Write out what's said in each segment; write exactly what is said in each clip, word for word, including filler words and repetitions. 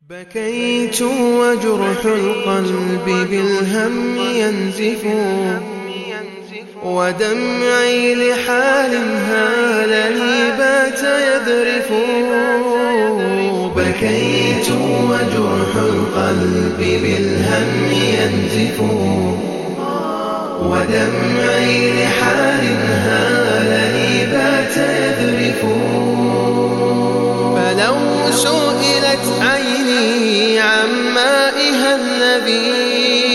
بكيت وجرح القلب بالهم ينزف، ودمعي لحال هالني بات يذرف. بكيت وجرح القلب بالهم ينزف، ودمعي لحال هالني بات يذرف. فلو سئلت عيني عن مائها الذي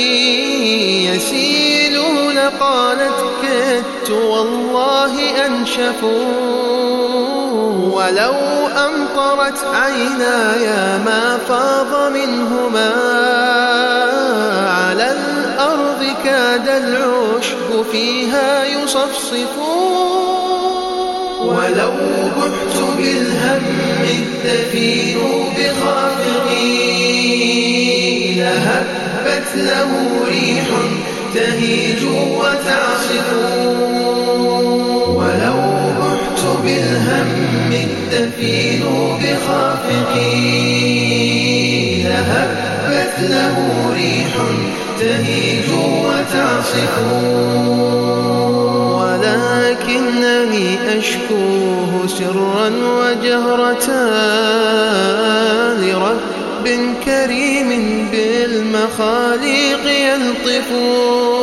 يسيل لقالت كدت والله أنشف. ولو أمطرت عيناي ما فاض منهما على الأرض كاد العشب فيها يصفصف. ولو بحت بالهم الدفين بخافقي لهبت له ريح تهيج وتعصف. ولو بحت بالهم الدفين بخافقي لهبت له ريح تهيج وتعصف. ولكنني أشكوه سرا وجهرة لرب كريم بالمخاليق يلطف.